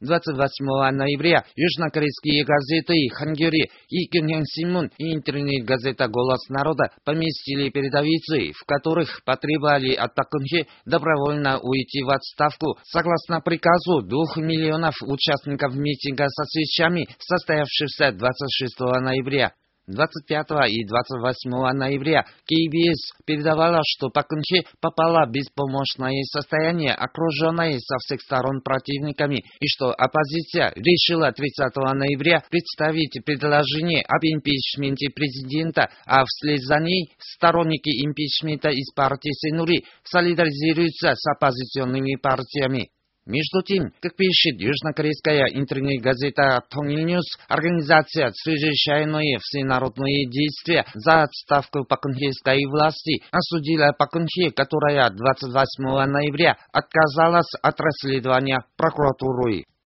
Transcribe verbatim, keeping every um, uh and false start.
двадцать восьмого ноября южнокорейские газеты «Хангёри» и «Кёнхён-Синмун» и интернет-газета «Голос народа» поместили передовицы, в которых потребовали от Пак Кын Хе добровольно уйти в отставку согласно приказу двух миллионов участников митинга со свечами, состоявшегося двадцать шестого ноября. двадцать пятого и двадцать восьмого ноября кей би эс передавала, что Пак Кын Хе попала в беспомощное состояние, окруженное со всех сторон противниками, и что оппозиция решила тридцатого ноября представить предложение об импичменте президента, а вслед за ней сторонники импичмента из партии Сэнури солидаризируются с оппозиционными партиями. Между тем, как пишет южнокорейская интернет-газета «Тонгильнюс», организация, совершающая всенародные действия за отставку Пак Кын Хейской власти, осудила Пак Кын Хе, которая двадцать восьмого ноября отказалась от расследования прокуратурой.